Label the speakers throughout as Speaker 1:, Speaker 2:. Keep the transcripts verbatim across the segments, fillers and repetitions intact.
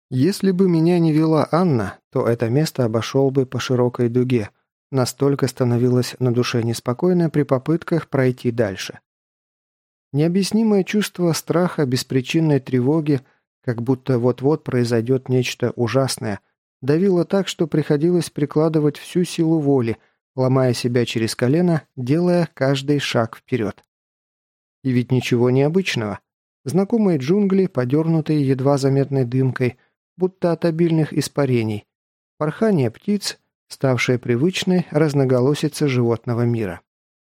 Speaker 1: Если бы меня не вела Анна, то это место обошел бы по широкой дуге. Настолько становилось на душе неспокойно при попытках пройти дальше. Необъяснимое чувство страха, беспричинной тревоги, как будто вот-вот произойдет нечто ужасное, давило так, что приходилось прикладывать всю силу воли, ломая себя через колено, делая каждый шаг вперед. И ведь ничего необычного. Знакомые джунгли, подернутые едва заметной дымкой, будто от обильных испарений, порхание птиц, ставшее привычной разноголосице животного мира.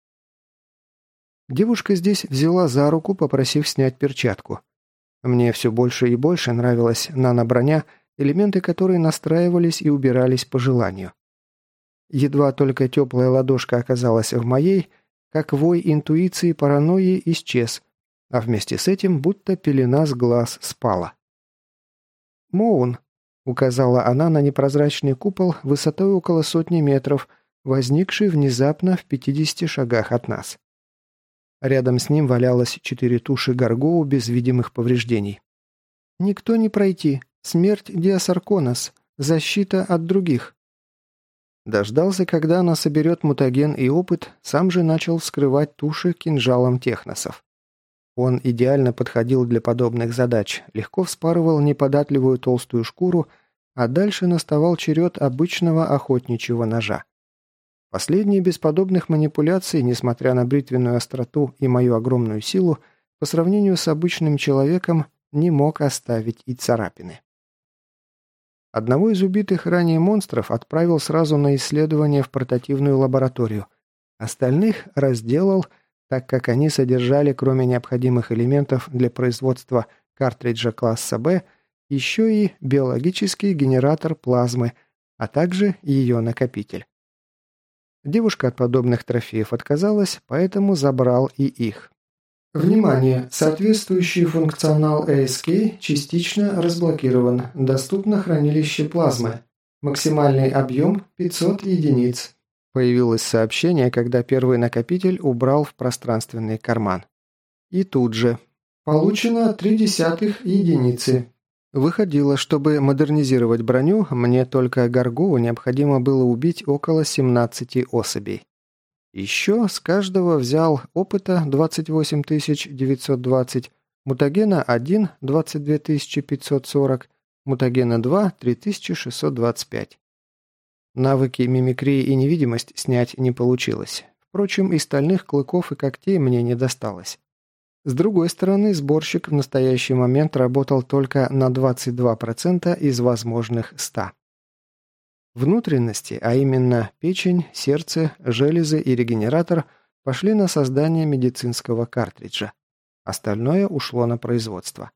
Speaker 1: Девушка здесь взяла за руку, попросив снять перчатку. Мне все больше и больше нравилась нано-броня, элементы которой настраивались и убирались по желанию. Едва только теплая ладошка оказалась в моей, как вой интуиции паранойи исчез, а вместе с этим будто пелена с глаз спала. «Моун», — указала она на непрозрачный купол высотой около сотни метров, возникший внезапно в пятидесяти шагах от нас. Рядом с ним валялось четыре туши горгоу без видимых повреждений. «Никто не пройти. Смерть Диасарконос. Защита от других». Дождался, когда она соберет мутаген и опыт, сам же начал вскрывать туши кинжалом техносов. Он идеально подходил для подобных задач, легко вспарывал неподатливую толстую шкуру, а дальше наставал черед обычного охотничьего ножа. Последний без подобных манипуляций, несмотря на бритвенную остроту и мою огромную силу, по сравнению с обычным человеком, не мог оставить и царапины. Одного из убитых ранее монстров отправил сразу на исследование в портативную лабораторию. Остальных разделал, так как они содержали, кроме необходимых элементов для производства картриджа класса Б, еще и биологический генератор плазмы, а также ее накопитель. Девушка от подобных трофеев отказалась, поэтому забрал и их. Внимание! Соответствующий функционал эй эс кей частично разблокирован. Доступно хранилище плазмы. Максимальный объем пятьсот единиц. Появилось сообщение, когда первый накопитель убрал в пространственный карман. И тут же. Получено три десятых единицы. Выходило, чтобы модернизировать броню, мне только горгоу необходимо было убить около семнадцати особей. Еще с каждого взял опыта двадцать восемь тысяч девятьсот двадцать, мутагена один – двадцать две тысячи пятьсот сорок, мутагена два – три тысячи шестьсот двадцать пять. Навыки мимикрии и невидимость снять не получилось. Впрочем, и стальных клыков и когтей мне не досталось. С другой стороны, сборщик в настоящий момент работал только на двадцать два процента из возможных ста. Внутренности, а именно печень, сердце, железы и регенератор, пошли на создание медицинского картриджа. Остальное ушло на производство.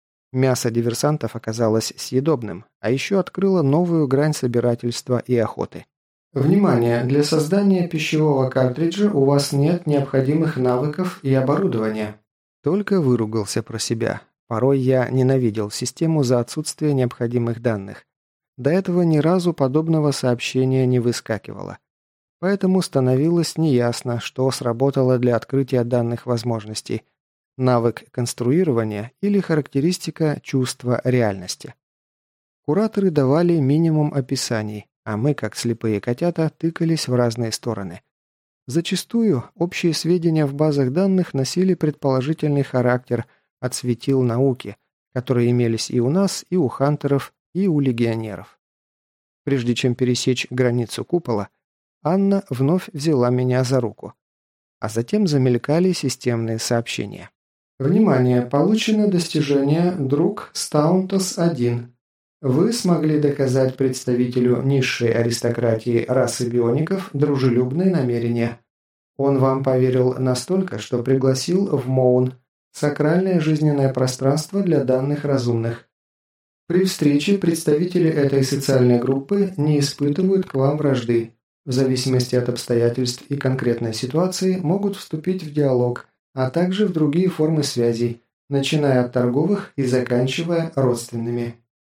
Speaker 1: Мясо диверсантов оказалось съедобным, а еще открыло новую грань собирательства и охоты. Внимание! Для создания пищевого картриджа у вас нет необходимых навыков и оборудования. Только выругался про себя. Порой я ненавидел систему за отсутствие необходимых данных. До этого ни разу подобного сообщения не выскакивало. Поэтому становилось неясно, что сработало для открытия данных возможностей. Навык конструирования или характеристика чувства реальности. Кураторы давали минимум описаний, а мы, как слепые котята, тыкались в разные стороны. Зачастую общие сведения в базах данных носили предположительный характер от светил науки, которые имелись и у нас, и у хантеров, и у легионеров. Прежде чем пересечь границу купола, Анна вновь взяла меня за руку. А затем замелькали системные сообщения. Внимание! Получено достижение «Друг Стаунтос один». Вы смогли доказать представителю низшей аристократии расы биоников дружелюбные намерения. Он вам поверил настолько, что пригласил в Моун, сакральное жизненное пространство для данных разумных. При встрече представители этой социальной группы не испытывают к вам вражды. В зависимости от обстоятельств и конкретной ситуации могут вступить в диалог, а также в другие формы связей, начиная от торговых и заканчивая родственными.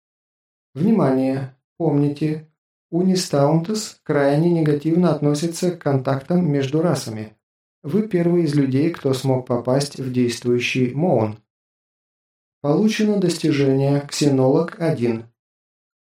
Speaker 1: Внимание! Помните, Унистаунтес крайне негативно относится к контактам между расами. Вы первый из людей, кто смог попасть в действующий Моун. Получено достижение «Ксенолог один».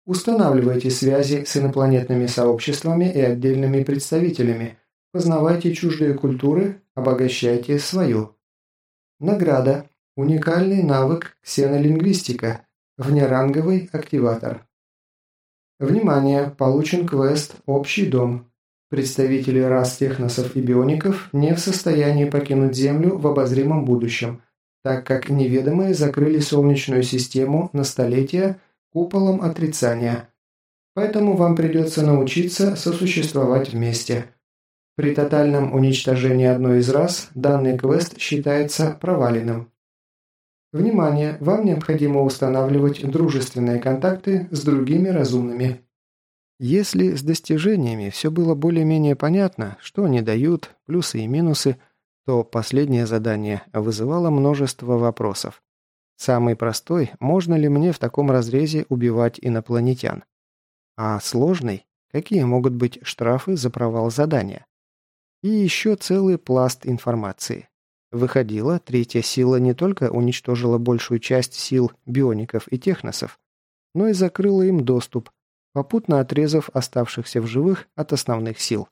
Speaker 1: Устанавливайте связи с инопланетными сообществами и отдельными представителями. Познавайте чуждые культуры, обогащайте свою. Награда. Уникальный навык ксенолингвистика. Внеранговый активатор. Внимание! Получен квест «Общий дом». Представители рас техносов и биоников не в состоянии покинуть Землю в обозримом будущем, так как неведомые закрыли Солнечную систему на столетия куполом отрицания. Поэтому вам придется научиться сосуществовать вместе. При тотальном уничтожении одной из рас данный квест считается проваленным. Внимание! Вам необходимо устанавливать дружественные контакты с другими разумными. Если с достижениями все было более-менее понятно, что они дают, плюсы и минусы, то последнее задание вызывало множество вопросов. Самый простой – можно ли мне в таком разрезе убивать инопланетян? А сложный – какие могут быть штрафы за провал задания? И еще целый пласт информации. Выходило, третья сила не только уничтожила большую часть сил биоников и техносов, но и закрыла им доступ, попутно отрезав оставшихся в живых от основных сил.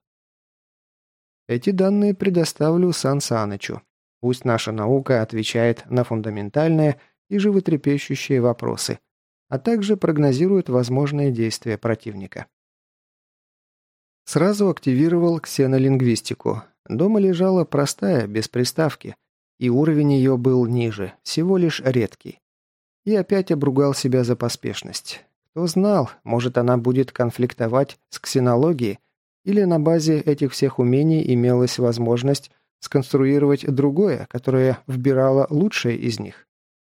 Speaker 1: Эти данные предоставлю Сан Санычу. Пусть наша наука отвечает на фундаментальные и животрепещущие вопросы, а также прогнозирует возможные действия противника. Сразу активировал ксенолингвистику. Дома лежала простая, без приставки, и уровень ее был ниже, всего лишь редкий. И опять обругал себя за поспешность. Кто знал, может она будет конфликтовать с ксенологией, или на базе этих всех умений имелась возможность сконструировать другое, которое вбирало лучшее из них.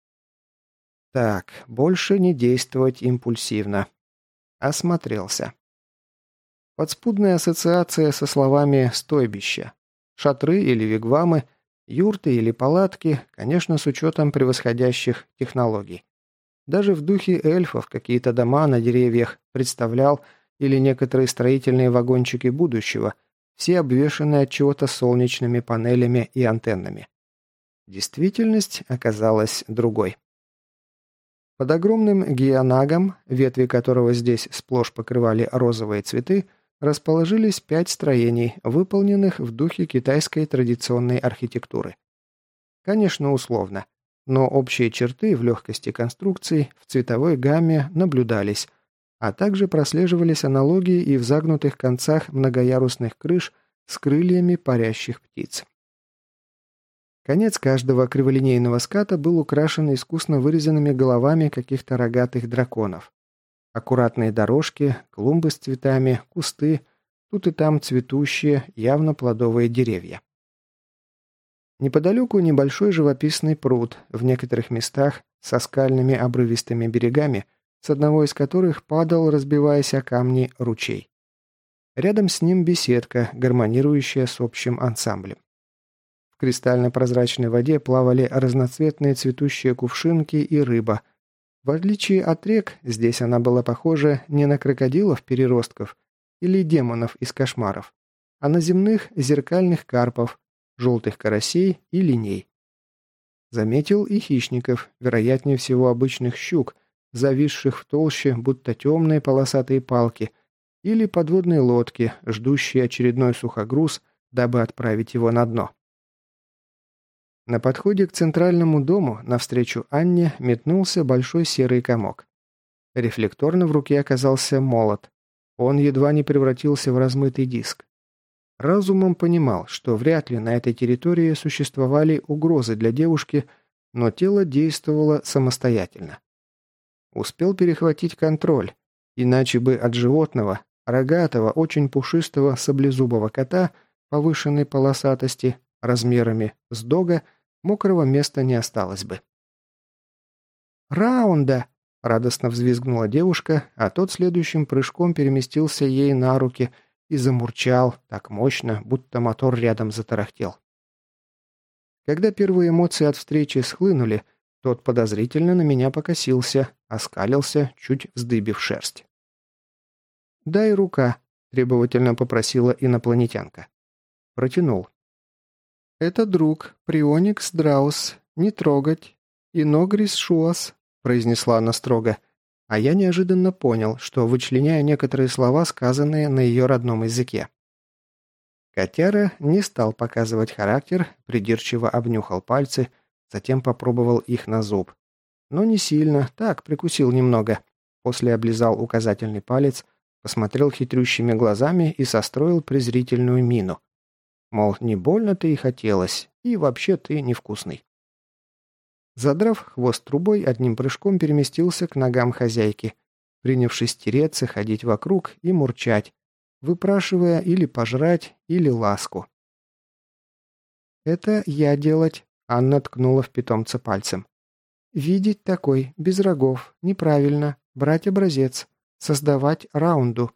Speaker 1: Так, больше не действовать импульсивно. Осмотрелся. Подспудная ассоциация со словами «стойбище». Шатры или вигвамы, юрты или палатки, конечно, с учетом превосходящих технологий. Даже в духе эльфов какие-то дома на деревьях представлял или некоторые строительные вагончики будущего, все обвешанные от чего-то солнечными панелями и антеннами. Действительность оказалась другой. Под огромным гианагом, ветви которого здесь сплошь покрывали розовые цветы, расположились пять строений, выполненных в духе китайской традиционной архитектуры. Конечно, условно, но общие черты в легкости конструкций, в цветовой гамме наблюдались, а также прослеживались аналогии и в загнутых концах многоярусных крыш с крыльями парящих птиц. Конец каждого криволинейного ската был украшен искусно вырезанными головами каких-то рогатых драконов. Аккуратные дорожки, клумбы с цветами, кусты, тут и там цветущие, явно плодовые деревья. Неподалеку небольшой живописный пруд, в некоторых местах со скальными обрывистыми берегами, с одного из которых падал, разбиваясь о камни, ручей. Рядом с ним беседка, гармонирующая с общим ансамблем. В кристально-прозрачной воде плавали разноцветные цветущие кувшинки и рыба. В отличие от рек, здесь она была похожа не на крокодилов-переростков или демонов из кошмаров, а на земных зеркальных карпов, желтых карасей и линей. Заметил и хищников, вероятнее всего обычных щук, зависших в толще, будто темные полосатые палки, или подводные лодки, ждущие очередной сухогруз, дабы отправить его на дно. На подходе к центральному дому, навстречу Анне, метнулся большой серый комок. Рефлекторно в руке оказался молот. Он едва не превратился в размытый диск. Разумом понимал, что вряд ли на этой территории существовали угрозы для девушки, но тело действовало самостоятельно. Успел перехватить контроль, иначе бы от животного, рогатого, очень пушистого саблезубого кота повышенной полосатости, размерами с дога, мокрого места не осталось бы. «Раунда!» – радостно взвизгнула девушка, а тот следующим прыжком переместился ей на руки и замурчал так мощно, будто мотор рядом затарахтел. Когда первые эмоции от встречи схлынули, тот подозрительно на меня покосился, оскалился, чуть вздыбив шерсть. «Дай рука», – требовательно попросила инопланетянка. Протянул. «Это друг, Прионикс Драус, не трогать. И Ногрис Шуас», – произнесла она строго. А я неожиданно понял, что вычленяю некоторые слова, сказанные на ее родном языке. Котяра не стал показывать характер, придирчиво обнюхал пальцы, затем попробовал их на зуб. Но не сильно, так, прикусил немного. После облизал указательный палец, посмотрел хитрющими глазами и состроил презрительную мину. Мол, не больно-то и хотелось, и вообще ты невкусный. Задрав хвост трубой, одним прыжком переместился к ногам хозяйки, принявшись тереться, ходить вокруг и мурчать, выпрашивая или пожрать, или ласку. «Это я делать», — Анна ткнула в питомца пальцем. «Видеть такой, без рогов, неправильно, брать образец, создавать раунду».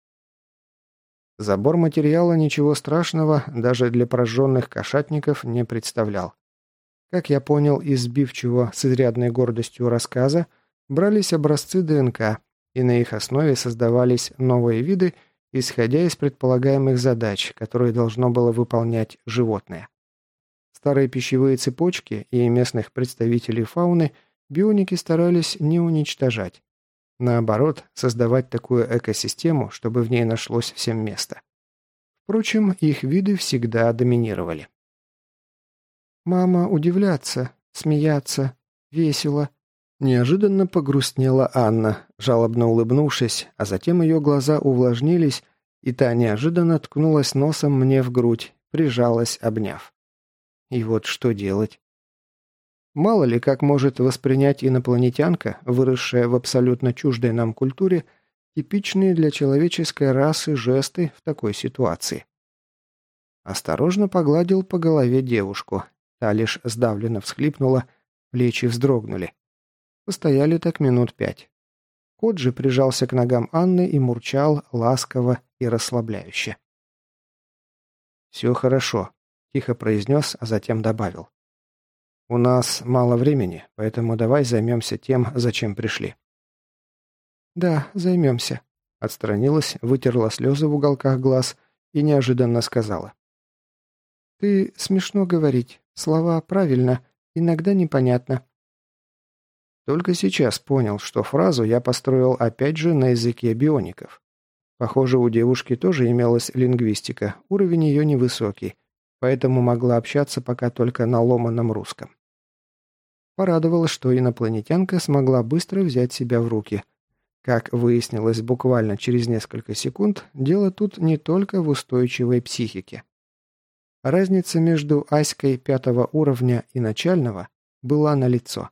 Speaker 1: Забор материала ничего страшного даже для прожженных кошатников не представлял. Как я понял из сбивчивого с изрядной гордостью рассказа, брались образцы ДНК, и на их основе создавались новые виды, исходя из предполагаемых задач, которые должно было выполнять животное. Старые пищевые цепочки и местных представителей фауны бионики старались не уничтожать. Наоборот, создавать такую экосистему, чтобы в ней нашлось всем место. Впрочем, их виды всегда доминировали. «Мама удивляться, смеяться, весело». Неожиданно погрустнела Анна, жалобно улыбнувшись, а затем ее глаза увлажнились, и та неожиданно ткнулась носом мне в грудь, прижалась, обняв. И вот что делать? Мало ли, как может воспринять инопланетянка, выросшая в абсолютно чуждой нам культуре, типичные для человеческой расы жесты в такой ситуации. Осторожно погладил по голове девушку. Та лишь сдавленно всхлипнула, плечи вздрогнули. Постояли так минут пять. Кот же прижался к ногам Анны и мурчал ласково и расслабляюще. «Все хорошо», — тихо произнес, а затем добавил. «У нас мало времени, поэтому давай займемся тем, зачем пришли». «Да, займемся», — отстранилась, вытерла слезы в уголках глаз и неожиданно сказала. «Ты смешно говорить, слова правильно, иногда непонятно». Только сейчас понял, что фразу я построил опять же на языке биоников. Похоже, у девушки тоже имелась лингвистика, уровень ее невысокий, поэтому могла общаться пока только на ломаном русском. Порадовало, что инопланетянка смогла быстро взять себя в руки. Как выяснилось буквально через несколько секунд, дело тут не только в устойчивой психике. Разница между Аськой пятого уровня и начального была налицо.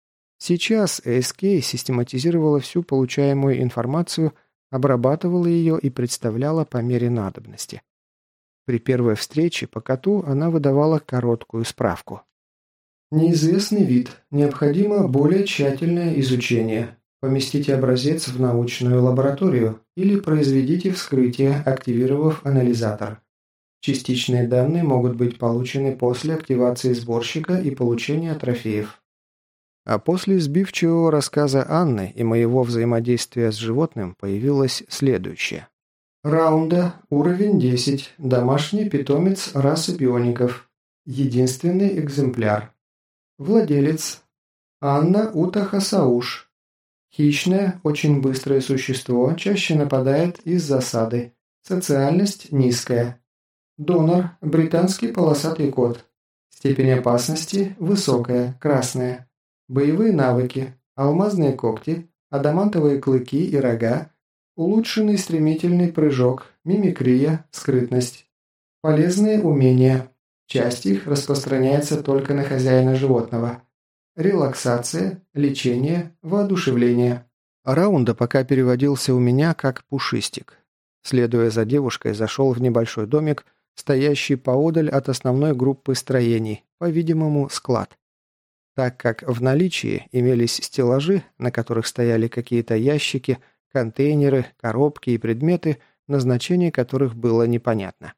Speaker 1: Сейчас эй эс кей систематизировала всю получаемую информацию, обрабатывала ее и представляла по мере надобности. При первой встрече по коту она выдавала короткую справку. «Неизвестный вид. Необходимо более тщательное изучение. Поместите образец в научную лабораторию или произведите вскрытие, активировав анализатор. Частичные данные могут быть получены после активации сборщика и получения трофеев». А после сбивчивого рассказа Анны и моего взаимодействия с животным появилось следующее. Раунда, уровень десять, домашний питомец расы биоников. Единственный экземпляр. Владелец. Анна Утахасауш. Хищное, очень быстрое существо, чаще нападает из засады. Социальность низкая. Донор, британский полосатый кот. Степень опасности высокая, красная. Боевые навыки, алмазные когти, адамантовые клыки и рога, улучшенный стремительный прыжок, мимикрия, скрытность. Полезные умения. Часть их распространяется только на хозяина животного. Релаксация, лечение, воодушевление. Раунда пока переводился у меня как пушистик. Следуя за девушкой, зашел в небольшой домик, стоящий поодаль от основной группы строений, по-видимому, склад. Так как в наличии имелись стеллажи, на которых стояли какие-то ящики, контейнеры, коробки и предметы, назначение которых было непонятно.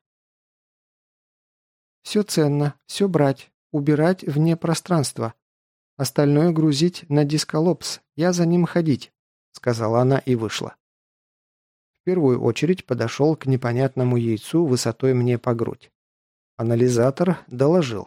Speaker 1: «Все ценно, все брать, убирать вне пространства. Остальное грузить на дисколопс, я за ним ходить», — сказала она и вышла. В первую очередь подошел к непонятному яйцу высотой мне по грудь. Анализатор доложил.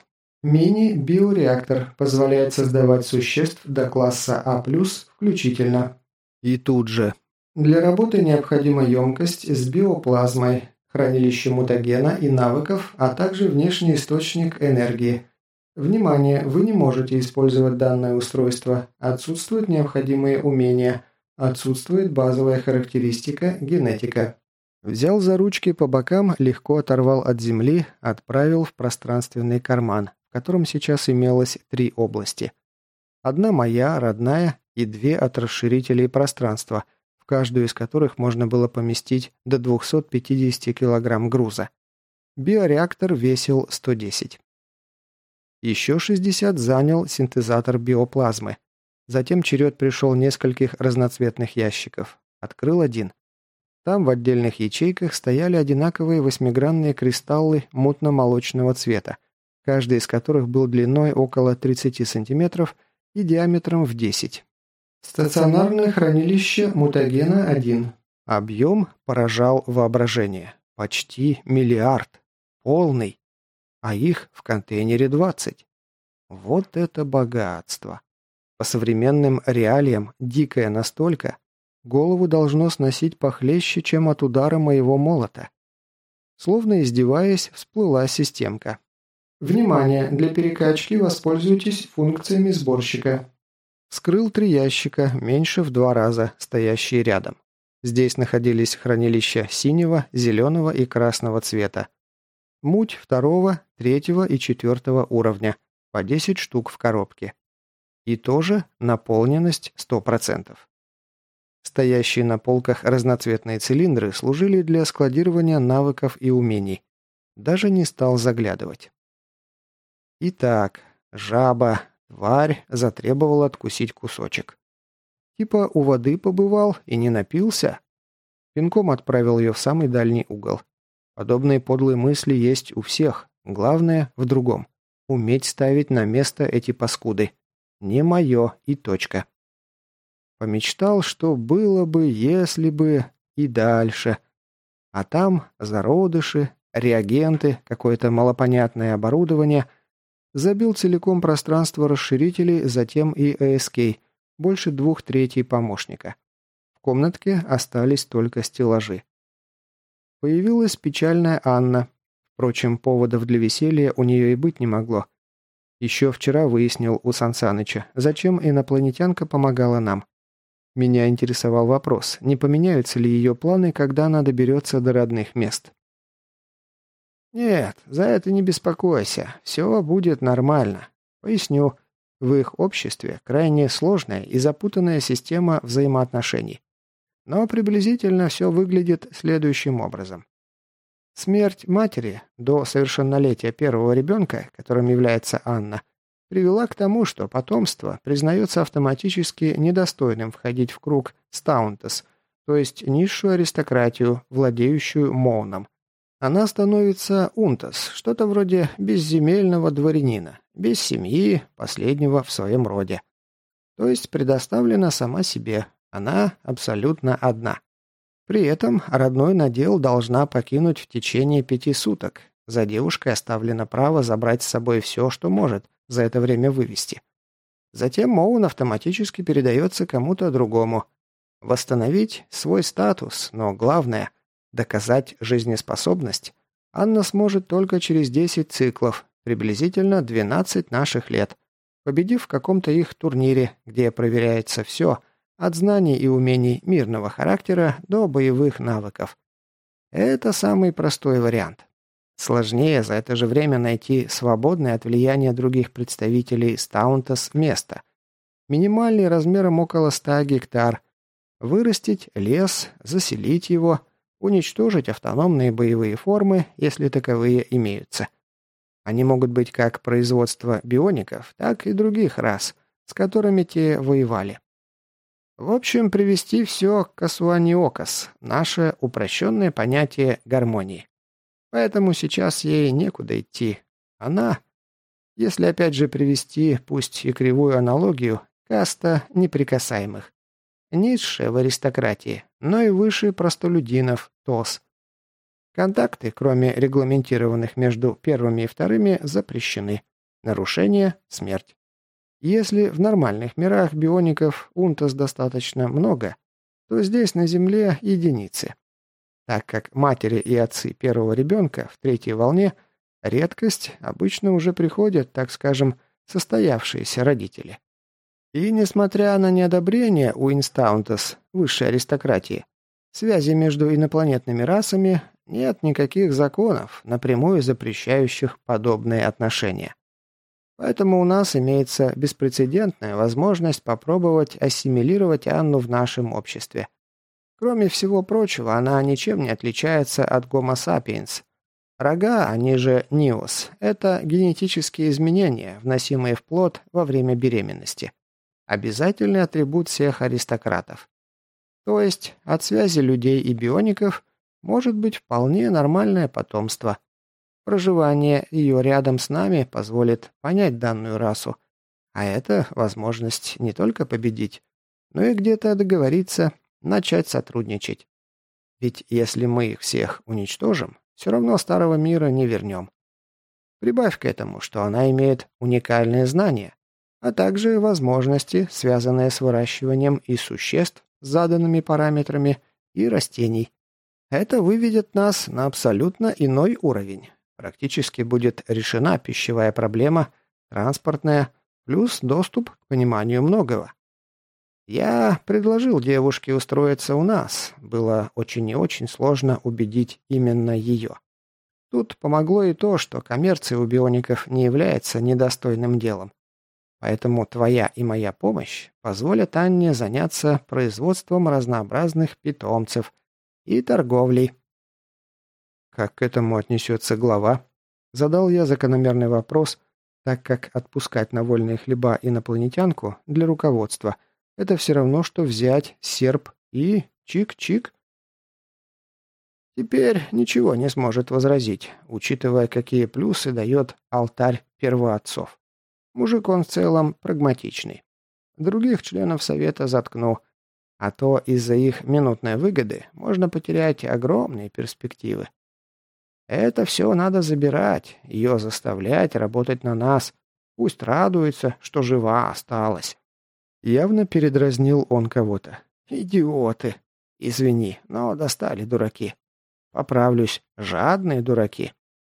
Speaker 1: Мини-биореактор позволяет создавать существ до класса А+, включительно. И тут же. Для работы необходима емкость с биоплазмой, хранилище мутагена и навыков, а также внешний источник энергии. Внимание, вы не можете использовать данное устройство. Отсутствуют необходимые умения. Отсутствует базовая характеристика генетика. Взял за ручки по бокам, легко оторвал от земли, отправил в пространственный карман, в котором сейчас имелось три области. Одна моя, родная, и две от расширителей пространства, в каждую из которых можно было поместить до двухсот пятидесяти килограмм груза. Биореактор весил сто десять. Еще шестьдесят занял синтезатор биоплазмы. Затем черед пришел нескольких разноцветных ящиков. Открыл один. Там в отдельных ячейках стояли одинаковые восьмигранные кристаллы мутно-молочного цвета, каждый из которых был длиной около тридцати сантиметров и диаметром в десять. Стационарное хранилище мутагена один. Объем поражал воображение. Почти миллиард. Полный. А их в контейнере двадцать. Вот это богатство. По современным реалиям дикое настолько, голову должно сносить похлеще, чем от удара моего молота. Словно издеваясь, всплыла системка. Внимание! Для перекачки воспользуйтесь функциями сборщика. Вскрыл три ящика, меньше в два раза, стоящие рядом. Здесь находились хранилища синего, зеленого и красного цвета. Муть второго, третьего и четвертого уровня, по десять штук в коробке. И тоже наполненность сто процентов. Стоящие на полках разноцветные цилиндры служили для складирования навыков и умений. Даже не стал заглядывать. Итак, жаба, тварь, затребовала откусить кусочек. Типа у воды побывал и не напился. Пинком отправил ее в самый дальний угол. Подобные подлые мысли есть у всех. Главное в другом. Уметь ставить на место эти паскуды. Не мое и точка. Помечтал, что было бы, если бы, и дальше. А там зародыши, реагенты, какое-то малопонятное оборудование. Забил целиком пространство расширителей, затем и эй эс кей, больше двух третей помощника. В комнатке остались только стеллажи. Появилась печальная Анна. Впрочем, поводов для веселья у нее и быть не могло. Еще вчера выяснил у Сансаныча, зачем инопланетянка помогала нам. Меня интересовал вопрос, не поменяются ли ее планы, когда она доберется до родных мест. «Нет, за это не беспокойся, все будет нормально. Поясню, в их обществе крайне сложная и запутанная система взаимоотношений. Но приблизительно все выглядит следующим образом. Смерть матери до совершеннолетия первого ребенка, которым является Анна, привела к тому, что потомство признается автоматически недостойным входить в круг Стаунтес, то есть низшую аристократию, владеющую Моуном. Она становится Унтас, что-то вроде безземельного дворянина, без семьи, последнего в своем роде. То есть предоставлена сама себе, она абсолютно одна. При этом родной надел должна покинуть в течение пяти суток. За девушкой оставлено право забрать с собой все, что может, за это время вывести. Затем Моун автоматически передается кому-то другому. Восстановить свой статус, но главное – доказать жизнеспособность Анна сможет только через десять циклов, приблизительно двенадцать наших лет, победив в каком-то их турнире, где проверяется все – от знаний и умений мирного характера до боевых навыков. Это самый простой вариант. Сложнее за это же время найти свободное от влияния других представителей Стаунтес место. Минимальный размером около ста гектар. Вырастить лес, заселить его, уничтожить автономные боевые формы, если таковые имеются. Они могут быть как производство биоников, так и других рас, с которыми те воевали. В общем, привести все к Касуаниокас, наше упрощенное понятие гармонии. Поэтому сейчас ей некуда идти. Она, если опять же привести, пусть и кривую аналогию, каста неприкасаемых. Низшая в аристократии, но и выше простолюдинов, ТОС. Контакты, кроме регламентированных между первыми и вторыми, запрещены. Нарушение – смерть. Если в нормальных мирах биоников Унтас достаточно много, то здесь на Земле единицы. Так как матери и отцы первого ребенка в третьей волне – редкость, обычно уже приходят, так скажем, состоявшиеся родители. И несмотря на неодобрение Уинстаунтас, высшей аристократии, связи между инопланетными расами, нет никаких законов, напрямую запрещающих подобные отношения. Поэтому у нас имеется беспрецедентная возможность попробовать ассимилировать Анну в нашем обществе. Кроме всего прочего, она ничем не отличается от Homo sapiens. Рога, они же ниос, это генетические изменения, вносимые в плод во время беременности. Обязательный атрибут всех аристократов. То есть от связи людей и биоников может быть вполне нормальное потомство. Проживание ее рядом с нами позволит понять данную расу. А это возможность не только победить, но и где-то договориться, начать сотрудничать. Ведь если мы их всех уничтожим, все равно старого мира не вернем. Прибавь к этому, что она имеет уникальные знания, а также возможности, связанные с выращиванием и существ с заданными параметрами, и растений. Это выведет нас на абсолютно иной уровень. Практически будет решена пищевая проблема, транспортная, плюс доступ к пониманию многого. Я предложил девушке устроиться у нас. Было очень и очень сложно убедить именно ее. Тут помогло и то, что коммерция у биоников не является недостойным делом. Поэтому твоя и моя помощь позволят Анне заняться производством разнообразных питомцев и торговлей. Как к этому отнесется глава? Задал я закономерный вопрос, так как отпускать на вольные хлеба инопланетянку для руководства – это все равно, что взять серп и чик-чик. Теперь ничего не сможет возразить, учитывая, какие плюсы дает алтарь первоотцов. Мужик он в целом прагматичный. Других членов совета заткну, а то из-за их минутной выгоды можно потерять огромные перспективы. Это все надо забирать, ее заставлять работать на нас. Пусть радуется, что жива осталась. Явно передразнил он кого-то. Идиоты. Извини, но достали дураки. Поправлюсь, жадные дураки.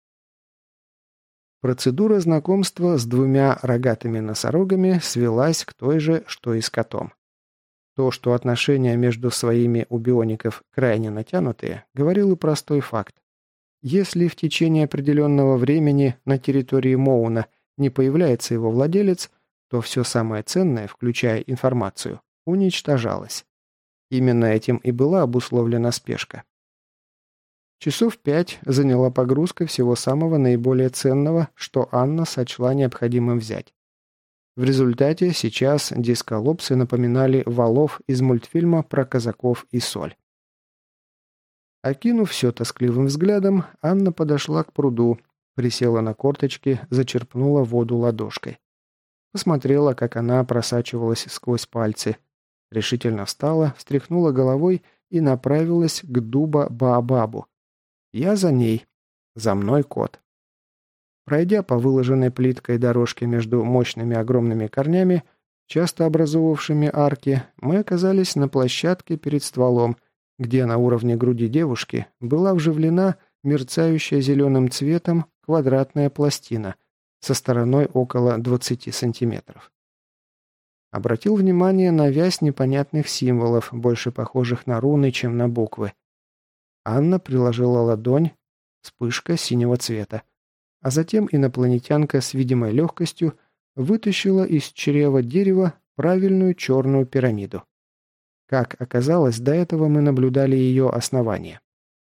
Speaker 1: Процедура знакомства с двумя рогатыми носорогами свелась к той же, что и с котом. То, что отношения между своими у биоников крайне натянутые, говорил и простой факт. Если в течение определенного времени на территории Моуна не появляется его владелец, то все самое ценное, включая информацию, уничтожалось. Именно этим и была обусловлена спешка. Часов пять заняла погрузка всего самого наиболее ценного, что Анна сочла необходимым взять. В результате сейчас дисколопсы напоминали валов из мультфильма про казаков и соль. Окинув все тоскливым взглядом, Анна подошла к пруду, присела на корточки, зачерпнула воду ладошкой. Посмотрела, как она просачивалась сквозь пальцы. Решительно встала, встряхнула головой и направилась к дуба-баобабу. Я за ней. За мной кот. Пройдя по выложенной плиткой дорожке между мощными огромными корнями, часто образовавшими арки, мы оказались на площадке перед стволом, где на уровне груди девушки была вживлена мерцающая зеленым цветом квадратная пластина со стороной около двадцати сантиметров. Обратил внимание на вязь непонятных символов, больше похожих на руны, чем на буквы. Анна приложила ладонь, вспышка синего цвета, а затем инопланетянка с видимой легкостью вытащила из чрева дерева правильную черную пирамиду. Как оказалось, до этого мы наблюдали ее основание.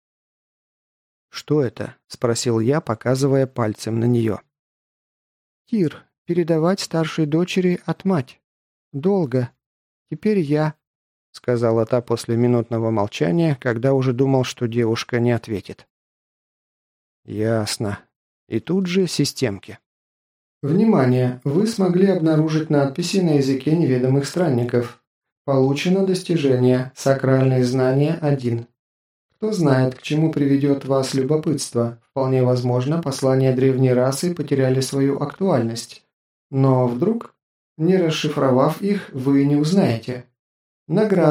Speaker 1: «Что это?» – спросил я, показывая пальцем на нее. «Тир, передавать старшей дочери от мать. Долго. Теперь я», — сказала та после минутного молчания, когда уже думал, что девушка не ответит. «Ясно. И тут же системки». «Внимание! Вы смогли обнаружить надписи на языке неведомых странников. Получено достижение «Сакральные знания один». Кто знает, к чему приведет вас любопытство. Вполне возможно, послания древней расы потеряли свою актуальность. Но вдруг, не расшифровав их, вы не узнаете. Награда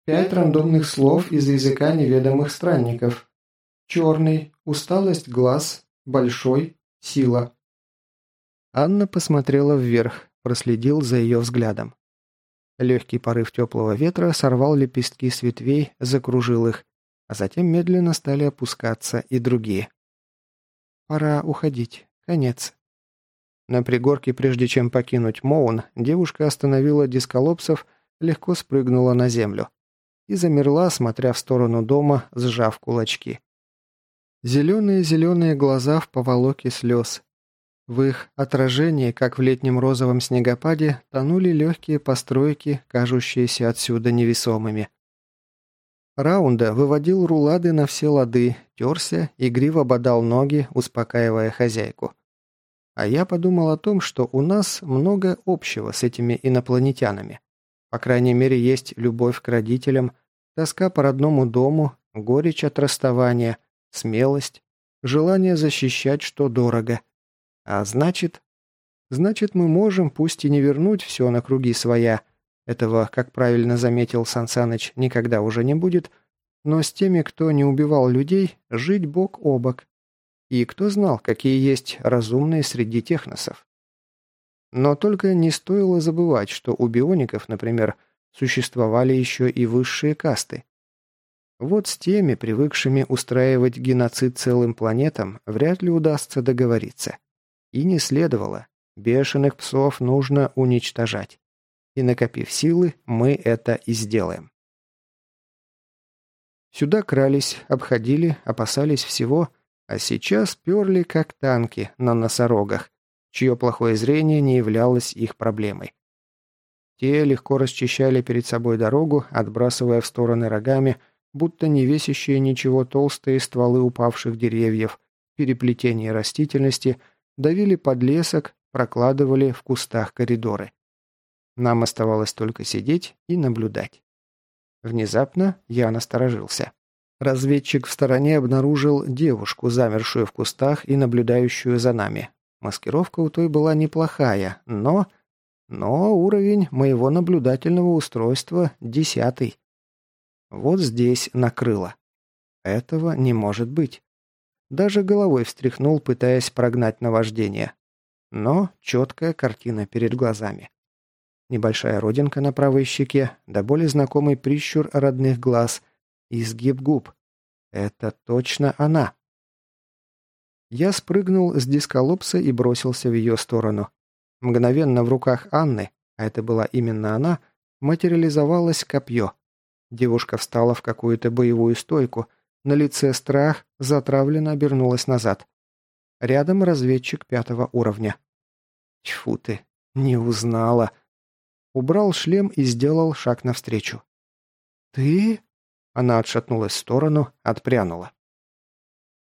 Speaker 1: Пять рандомных слов из языка неведомых странников. Черный, усталость глаз, большой, сила. Анна посмотрела вверх, проследил за ее взглядом. Легкий порыв теплого ветра сорвал лепестки с ветвей, закружил их, а затем медленно стали опускаться и другие. «Пора уходить. Конец». На пригорке, прежде чем покинуть Моун, девушка остановила дисколопсов, легко спрыгнула на землю и замерла, смотря в сторону дома, сжав кулачки. Зеленые-зеленые глаза в поволоке слез. В их отражении, как в летнем розовом снегопаде, тонули легкие постройки, кажущиеся отсюда невесомыми. Раунда выводил рулады на все лады, терся, игриво бодал ноги, успокаивая хозяйку. А я подумал о том, что у нас много общего с этими инопланетянами. По крайней мере, есть любовь к родителям, тоска по родному дому, горечь от расставания, смелость, желание защищать, что дорого. А значит... Значит, мы можем, пусть и не вернуть все на круги своя, этого, как правильно заметил Сан Саныч, никогда уже не будет, но с теми, кто не убивал людей, жить бок о бок. И кто знал, какие есть разумные среди техносов. Но только не стоило забывать, что у биоников, например, существовали еще и высшие касты. Вот с теми, привыкшими устраивать геноцид целым планетам, вряд ли удастся договориться. И не следовало. Бешеных псов нужно уничтожать. И накопив силы, мы это и сделаем. Сюда крались, обходили, опасались всего, а сейчас перли как танки на носорогах, чье плохое зрение не являлось их проблемой. Те легко расчищали перед собой дорогу, отбрасывая в стороны рогами, будто не весящие ничего толстые стволы упавших деревьев, переплетение растительности, давили подлесок, прокладывали в кустах коридоры. Нам оставалось только сидеть и наблюдать. Внезапно я насторожился. Разведчик в стороне обнаружил девушку, замершую в кустах и наблюдающую за нами. Маскировка у той была неплохая, но... Но уровень моего наблюдательного устройства десятый. Вот здесь накрыло. Этого не может быть. Даже головой встряхнул, пытаясь прогнать наваждение. Но четкая картина перед глазами. Небольшая родинка на правой щеке, да более знакомый прищур родных глаз, изгиб губ. Это точно она. Я спрыгнул с дисколопса и бросился в ее сторону. Мгновенно в руках Анны, а это была именно она, материализовалось копье. Девушка встала в какую-то боевую стойку, на лице страх, затравленно обернулась назад. Рядом разведчик пятого уровня. Тьфу ты, не узнала. Убрал шлем и сделал шаг навстречу. «Ты?» Она отшатнулась в сторону, отпрянула.